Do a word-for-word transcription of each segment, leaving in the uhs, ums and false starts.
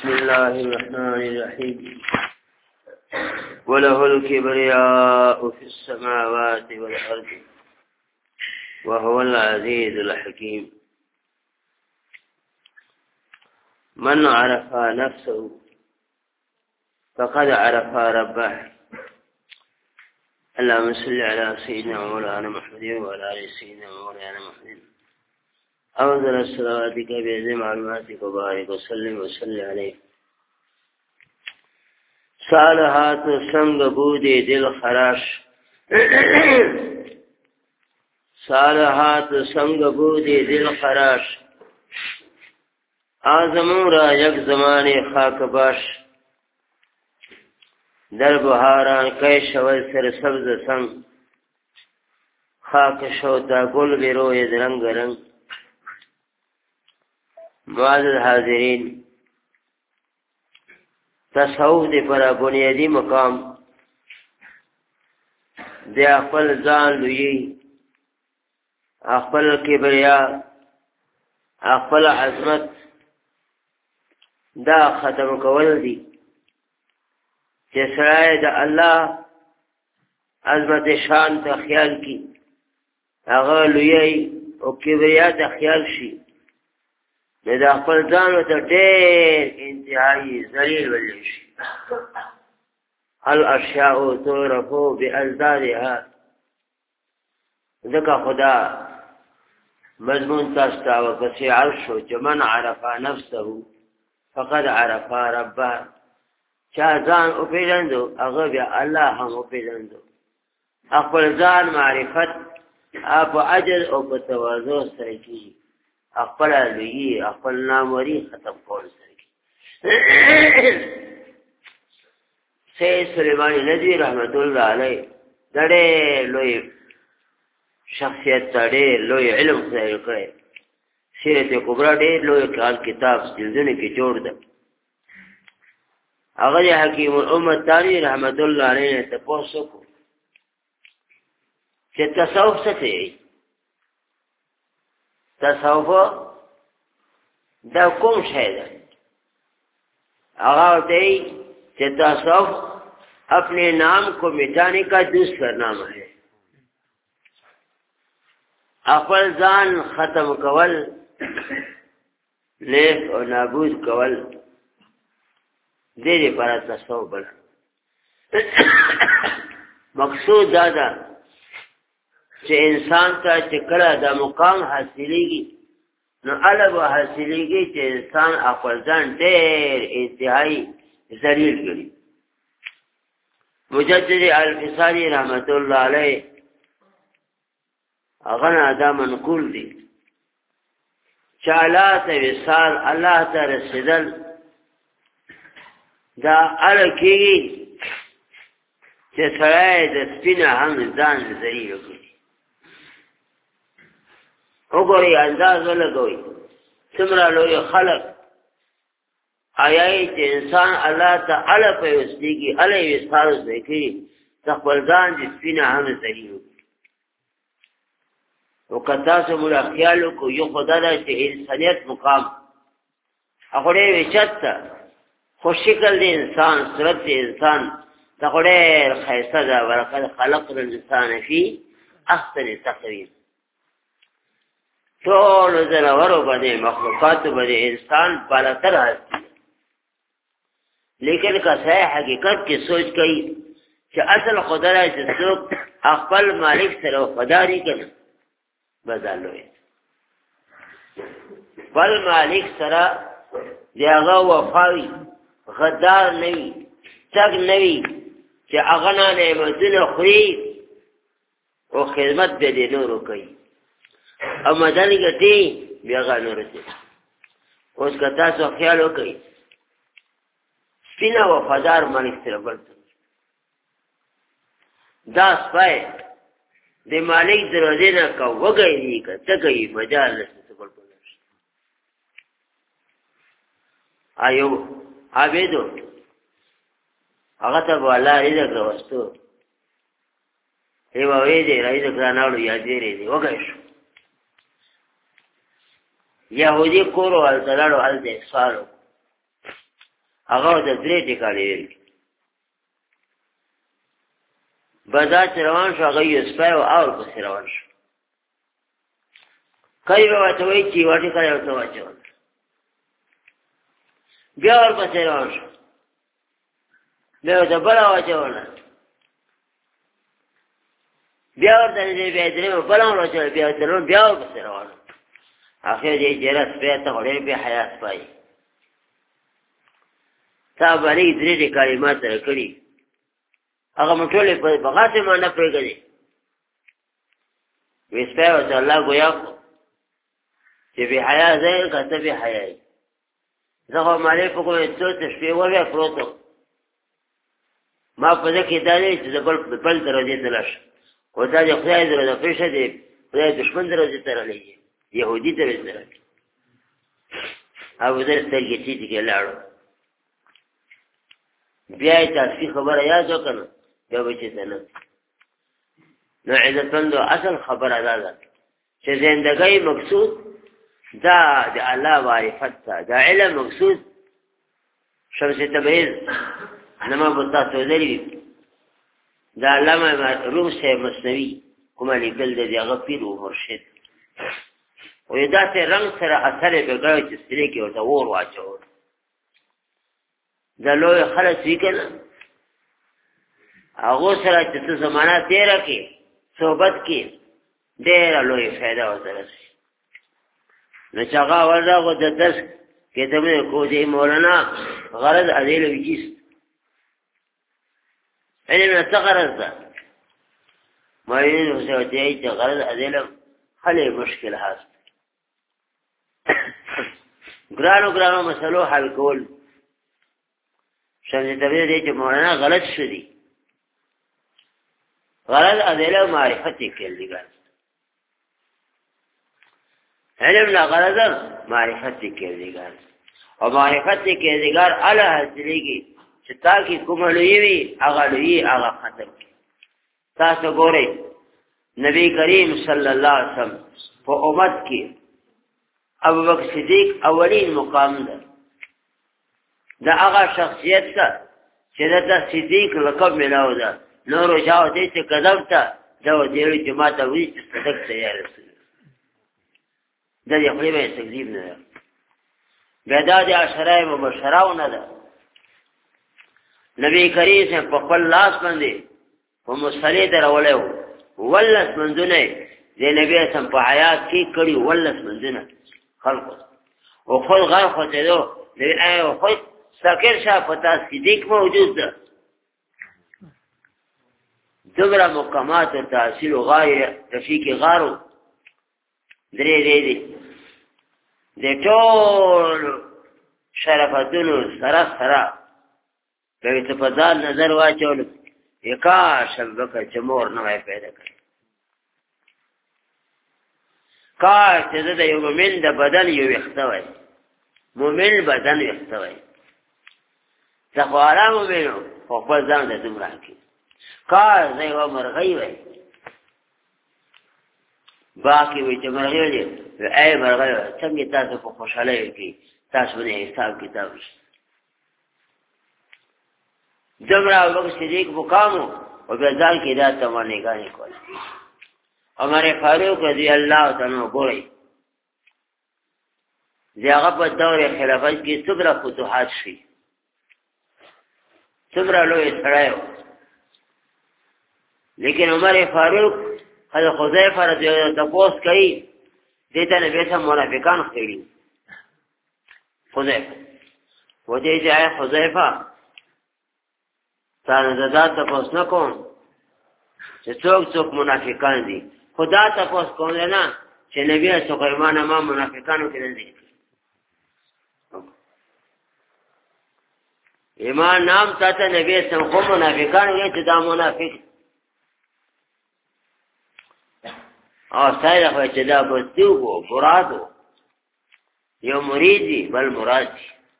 بسم الله الرحمن الرحيم وله الكبرياء في السماوات والأرض وهو العزيز الحكيم من عرف نفسه فقد عرف ربه. اللهم صل على سيدنا ومولانا محمد وعلى آل سيدنا ومولانا محمد. أفضل الصلواتك بأعظم معلوماتك وبارك وسلم وسلم عليه. صالحات سنگ بود دل خراش صالحات سنگ بود دل خراش آزمون را یک زمان خاک باش در بهاران کش شود سر سبز سنگ خاک شوتا گل بروی رنگ رنگ. معزز حاضرین، تصوف دی پر بنیادی مقام دی اخفل زان لویی، اخفل کبریا، اخفل عظمت دا ختم کول دی چې سړی د الله عظمت شان ته خیال کی، هغه لویی او کبریا ته خیال شي، نو د خپل ځان ته ډېر انتهایي ذلیل ویلی شي. الاشیاء تعرف باضدادها. ځکه خدا مضمون تاسو ته وکړي عرش چې من عرف نفسه فقد عرف ربه. چا ځان وپېژندو هغه بیا الله هم وپېژندو. خپل ځان معرفت په عجز او په تواضع سره کېږي. خپل لویي خپل ناموري ختم کول سره سید سلیمانی ندوی رحمت الله علیه د ډېر لوی شخصیت ته ډېر لوی علم خدای کړی. سیرت کبرا ډېر لوی کتاب جلدونه کې جوړ ده. هغه د حکیم الامت تاني رحمت الله علیه ته تپوس وکړو چې تصوف څه دی؟ تصوف دا کوم شی ده؟ هغه ورته چې تصوف اپنے نام کو مٹانے کا دوسرا نام ہے. خپل ځان ختم کول، لیک او نابود کول، دې لپاره تصوف بل. مقصود دا ده چې انسان ته چې کله دا مقام حاصلېږي نو هله به حاصلېږي چې انسان خپل ځان ډېر انتهایي ذلیل ګڼي. مجدد الفصالي رحمت الله علیه هغه نه دا منقول دی چې الله ته وصال، الله ته رسېدل دا هله کېږي چې سړی د سپینه هم ځان ذلیل وکړي. وګورئ انداز ولګوئ څومره لوی خلق آیایي چې انسان الله ته هله پیوستېږي، هله یې وصال زده کوي د خپل ځان د سپینه هم ذلیل وکړي. او که تاسو موږ خیال وکړو یو خو دا ده چې انسانیت مقام هغه ډېر اوچت ده، خو شکل د انسان، صورت د انسان دا خو ډېر ښایسته ده. ولقد خلقنا الانسان فی احسن تقویم. ټول ځناورو باندې مخلوقاتو باندې انسان بالاتر هستی، لیکن که صحیح حقیقت کې سوچ کوي چې اصل خدای چې څوک خپل مالک سره وفاداري کوي بدل وي، خپل مالک سره د هغه وفاوي، غدار نه وي، تګ نه وي چې هغه نه نعمتونه خوري او خدمت به د نورو کوي او مدن ګټي بیا هغه نورو ته. اوس که تاسو خیال وکړئ سپینه وفادار مالک سره بل دا سپی د مالک دروازې نه که وږی دی که څه کوي مجال نشته بل بل نشته. ایو عابدو هغه ته به الله رزق راوستو، هیوه وی دی رزق راناوړو یا دیرې دی وږی شو. یهودی کورو هلته لاړو، هلته احسار وکړو هغه د درې ټکالې ویل بازار چې روان شو هغه یې سپی او اور پسې روان شو کوي به ورته وایي چې یوه ټکله یې ورته واچول بیا ورپسې روان شو بیا ورته بله واچوله بیا ورته بیا یې درېیمه بله ور واچوله بیا څلورم بیا ورپسې روان شو اخر یې جیره سپی ته خو ډېر بې حیا سپی تا باندې درې ټکالې ما سره کړي هغه مو ټولې په بغاسې ما نه پرېږدي وی سپی ورته الله ګویا کړو چې بې حیا زه یم که ته بې حیا یې زه خو مالې په کومې څو څه شپې وبیا پروت وم ما په ده کې دا دی چې زه بل دروازې ته لاړ شم خو دا د خدای دروازه پرېښه دی خدای دښمن دروازې ته رالیږي یهودي دروازې ته رالیږي ابوذر سترګې ټیټې کې لاړو بیا یې تاسفي خبره یاد وکړه بیا به چې ته نه نو عزتمندو اصل خبره دا ده چې زندګۍ مقصود دا د الله معرفت ته دا علم مقصود شمس تبریز نما بطاس وزری دا علامه روم صاحب مصنوي کومه لیکل دی هغه پیر و مرشد وی داسې رنګ سره اثر یې بګړی چې سترې کې ورته اور واچول دا لوی خلک وي که نه هغو سره چې څه زمانه تېره کړي صحبت کې ډېره لوی فایده ورته رسي نو چې هغه اول راغو د درس کتابونه کوزې مولانا غرض ادیل وجیست علم نه څه غرض ده معین ورته ورته وایي چې غرض ادیل حل مشکل هست ګرانو ګرانو مسلو حل کول شمس تبریز دی چې مولانا غلط شو دي غرض ادیل معرفت یې کړل دي علم لا غرض معرفت کردگار اور معرفت کردگار اعلی حاصلېږي چې تا کې کومه لوی وي هغه لوی هغه ختم کړي تاسو ګورئ نبی کریم صلی الله علیه وسلم په امت کې ابوبکر صدیق اولین مقام ده دا هغه شخصیت ته چې دته صدیق لقب ملاو ده نورو چاو دې چې قدم ته دا ودې چې ما ته وایي چې صدق ته یا رسول دا دی خپل به تکذیب نه ده بیا دا د عشره مبشره نه ده نبی کریم سے په خپل لاس باندې په مصلی درولې وو ولس منځونه د نبی سم په حیات کې کړي ولس منځونه خلق او خپل غار خو ته دو د ایو خو سکر شاه پتا صدیق موجود ده دغه مقامات تحصیل غایه تفیق غارو درې درې دي د ټول شرفتونو سره سره په ته په ځان نظر واچول یکاش بکر چې مور نه پیدا کړ کاش چې د یو مومن د بدن یو وختوي مومن بدن وختوي ځکه آرام وینو خو په ځان د دومره کې کاش د یو مرغۍ وي باقي وي چې مرغۍ وي ای مرغۍ څنګه تاسو په خوشاله کې تاسو باندې حساب کتاب دومره وګ صدیق مقامو او ځان کې دا تمانه غانې کول عمر فاروق رضی الله تعالی عنہ ګوري زیاغه په دور خلافت کې څومره فتوحات شي څومره لوی سړیو لیکن عمر فاروق حضرت حذیفه رضی الله عنه تاسو کوي دته نبی سم منافقان خېړي حذیفه وجه چې حذیفه تاسو دا تاسو نه کوم چې څوک څوک منافقان دي خدا تاسو کوم نه چې نبی اسو ایمان ما منافقانو کې نه دي ایمان نام تاسو نبی اسو کوم منافقانو کې چې دا منافق او سایه خو چې دا بستیو مرادو یو مریدی بل مراد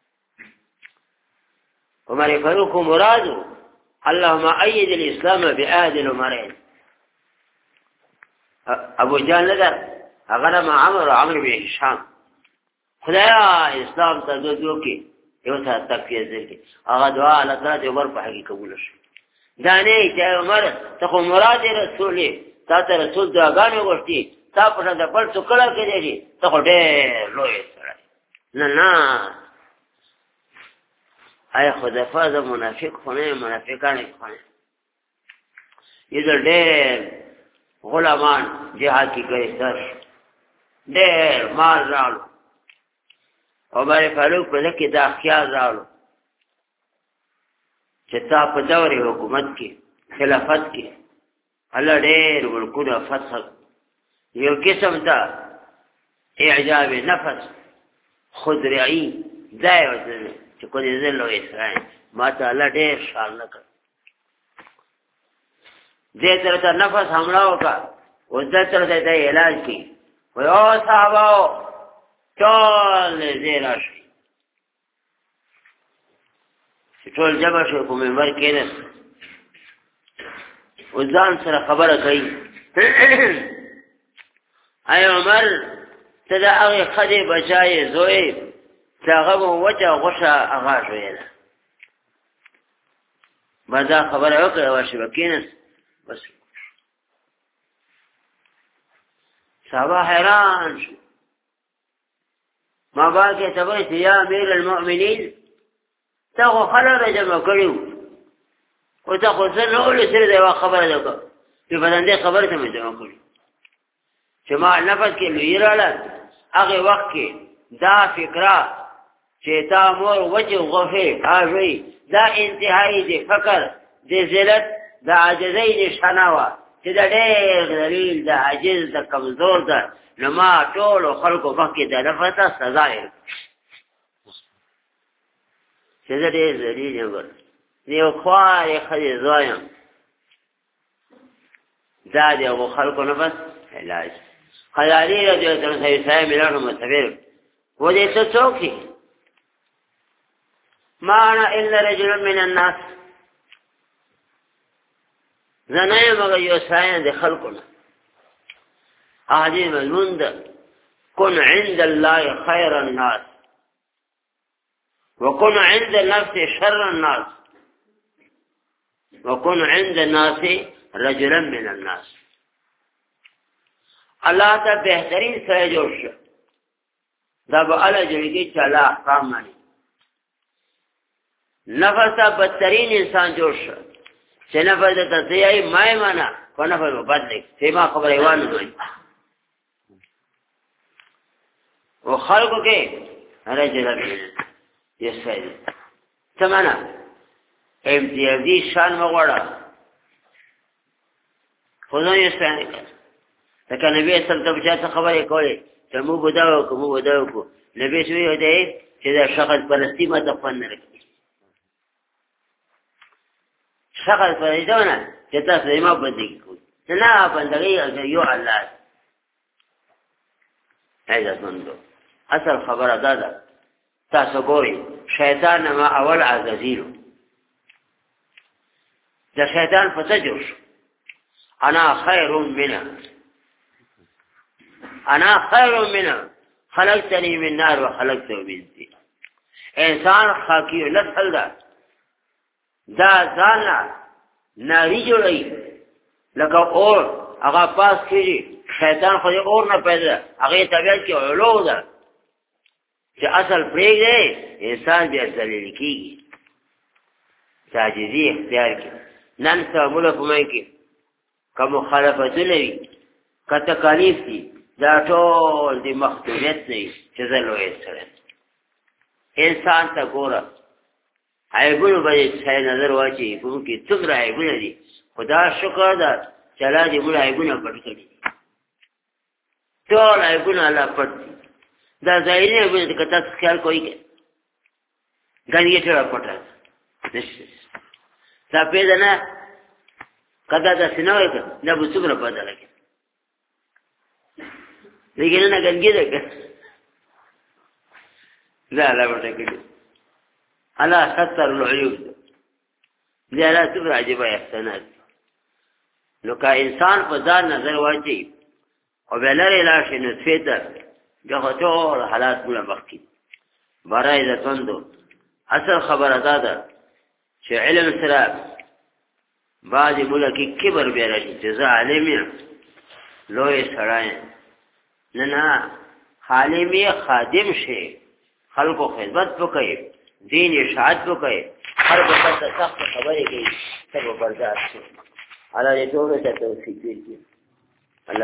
عمر فاروق مرادو اللهم أيد الإسلام بآد الأمرين أبو جهل لدى أغنى مع عمر وعمر بن هشام خدايا إسلام تدودوكي یو ساعت تکفیر ذکر هغه دعا الله تعالی عمر په حقیقت قبول شي دا نه چې عمر ته خو مراد رسول تا ته رسول دعاګانې وغوښتي تا په د پړ څو کله کېږي ته خو ډېر لوی سره نه نه آیا خدا فاز منافق خو نه منافقان خو نه یذ ډېر غلامان جهاد کې ګرفتار ډېر مال راړو عمر فاروق په لکه دا خیال راړو چې تا په دور حکومت کې خلافت کې الله ډېر ورکوونه فتح یو قسم ته اعجاب نفس خودرعی ځای ورته چې کو دې زلو اسرائیل ما ته الله ډېر شان نه کړ دې تر ته نفس حمله وکړه او دې تر ته علاج کی وای او صاحب ټول دې راشي ټول جمع شو په منبر کې نه وځان سره خبره کوي اي عمر تدا هغه خدي بچای زوی څنګه وجه غوشه هغه شویل مدا خبره وکړه واشه وکینس بس صباح حیران شو ما باقي تبيت يا امير المؤمنين تاخو خلل جمع کړیو او تاخو سره ول سره دا خبره ده په باندې خبره ته جمع کړی چې ما نفس کې لویراله هغه وخت کې دا فکره چې تا مور وجه غفه هاوی دا انتهایی دی فکر دی ذلت دا عاجزی دی شناوه چې دا ډېر دلیل دا عاجز دا کمزور ده نو ما ټولو خلکو مخکې دا نفسه سزا یې چې دا ډېر ذلیل یم یو خوارې ښځې زوی یم دا د هغو خلکو نفس علاج خیالي رضی الله عنه سیسای ملانو مستفیر و دې ته څوک یې ما انا الا رجل من الناس زنای مگر یو سایه د خلقنا احادیث مضمون ده کن عند الله خیر الناس وكن عند النفس شر الناس وكن عند الناس رجلا من الناس الله ته بهترین سره جوړ شو دا به الله جوړیږي چې الله احکام مانی نفس ته بدترین انسان جوړ شو چې نفس ته تصیحی مای مانا په نفس به بدلې سیما خبره وانه دوی او خلقو کې رجل یسای څمنه امتیازي شان مغوړه خدای یې ستانه لکه نبی صلی الله علیه وسلم خبرې کولې چې مو بداو کوم بداو کو نبی شوی دی چې دا شخص پرستی ما ته فن نه لري شخص پرېدونه چې تاسو یې ما بندګي کوئ نه بندګي یو الله هذا مندو اصل خبره ده ده تاسو ګورئ شیطان ما اول عزازیلو دا شیطان فتجوش انا خیر منه انا خیر منه خلقتني من نار وخلقته من طين انسان خاکی نسل ده دا ځان ناری جوړي لکه اور هغه پاس کیږي شیطان خو اور نه پیدا هغه طبيعت کې علو ده چې اصل پرېږي انسان بیا ذلیل کیږي تعجیزي اختیار کوي نن سمول په مې کې کوم مخالفتونه وي که تکالیف دي دا ټول د مخدومیت نه چې زلوې سره انسان ته ګوره عیبونو باندې ځای نظر واچي کوم کې څومره عیبونه دي خدا شکر ده چې الله دې موږ عیبونه پټ کړي ټول عیبونه الله پټ دا ظاهري عیبونه که تاسو خیال کوئ ګنې ټول پټه نشي دا پیدا نه کدا دا سينوي دا به څومره پاتې لګي لیکن نه ګنګي ده لا لا ورته الله ستر العيوب لا لا تبر عجيبه احسانات نو کا انسان په ځان نظر واچي او بلری لاشه نطفه ته دغه ټول حالات موږ مخکې برای ده توندو اصل خبره دا ده چې علم سره بعضې ملکې کبر بیا راشي چې زه عالم یم لوی سړی یم نه نه عالم یې خادم شي خلکو خدمت وکړي دین اشاعت وکړي هر بل ته سخت خبرې کوي ته به برداشت شي الله دې ټولو ته توفیق وکړي